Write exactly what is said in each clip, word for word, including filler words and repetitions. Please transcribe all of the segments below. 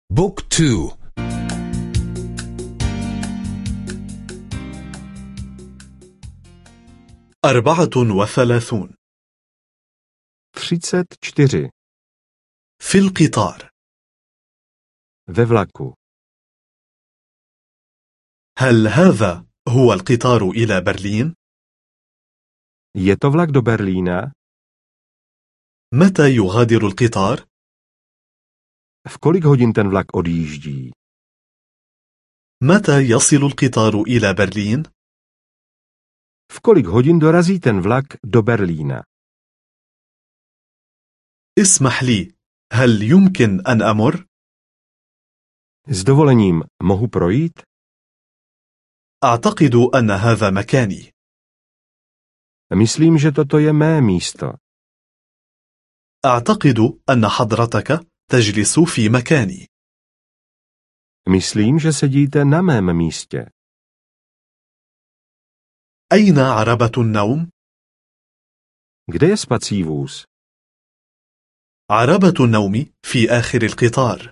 بوك تو. أربعة وثلاثون. třicet čtyři. في القطار. Ve vlaku. هل هذا هو القطار إلى برلين؟ Je to vlak do Berlína? متى يغادر القطار؟ V kolik hodin ten vlak odjíždí? متى يصل القطار إلى برلين؟ V kolik hodin dorazí ten vlak do Berlína? اسمح لي، هل يمكن أن أمر؟ S dovolením mohu projít? أعتقد أن هذا مكاني. Myslím, že toto je mé místo. أعتقد أن حضرتك تجلس في مكاني. Myslím, že sedíte na mém místě. أين عربة النوم؟ Kde je spací vůz? عربة النوم في آخر القطار.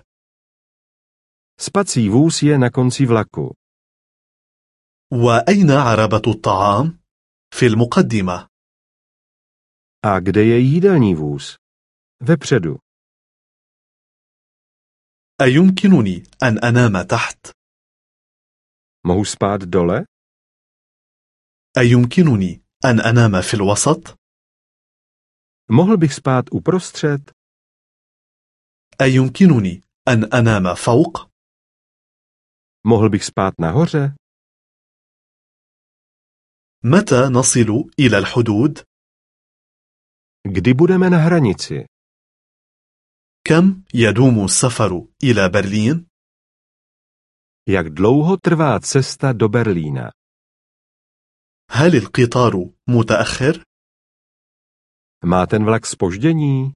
Spací vůz je na konci vlaku. وأين عربة الطعام؟ في المقدمة. A kde je jídelní vůz? Vepředu. أيمكنني أن أنام تحت؟ Mohu spát dole? أيمكنني أن أنام في الوسط؟ Mohl bych spát uprostřed? أيمكنني أن أنام فوق؟ Mohl bych spát nahoře? متى نصل إلى الحدود؟ Kdy budeme na hranici? كم يدوم السفر إلى برلين؟ Jak dlouho trvá cesta do Berlína? هل القطار متأخر؟ Má ten vlak zpoždění?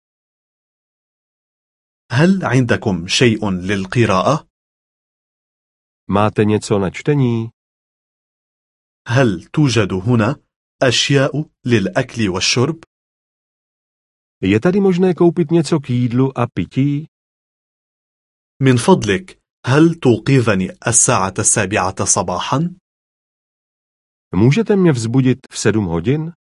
هل عندكم شيء للقراءة؟ Máte něco na čtení? هل توجد هنا أشياء للأكل والشرب؟ Je tady možné koupit něco k jídlu a pití? من فضلك، هل توقظني الساعة السابعة صباحا؟ Můžete mě vzbudit v sedm hodin?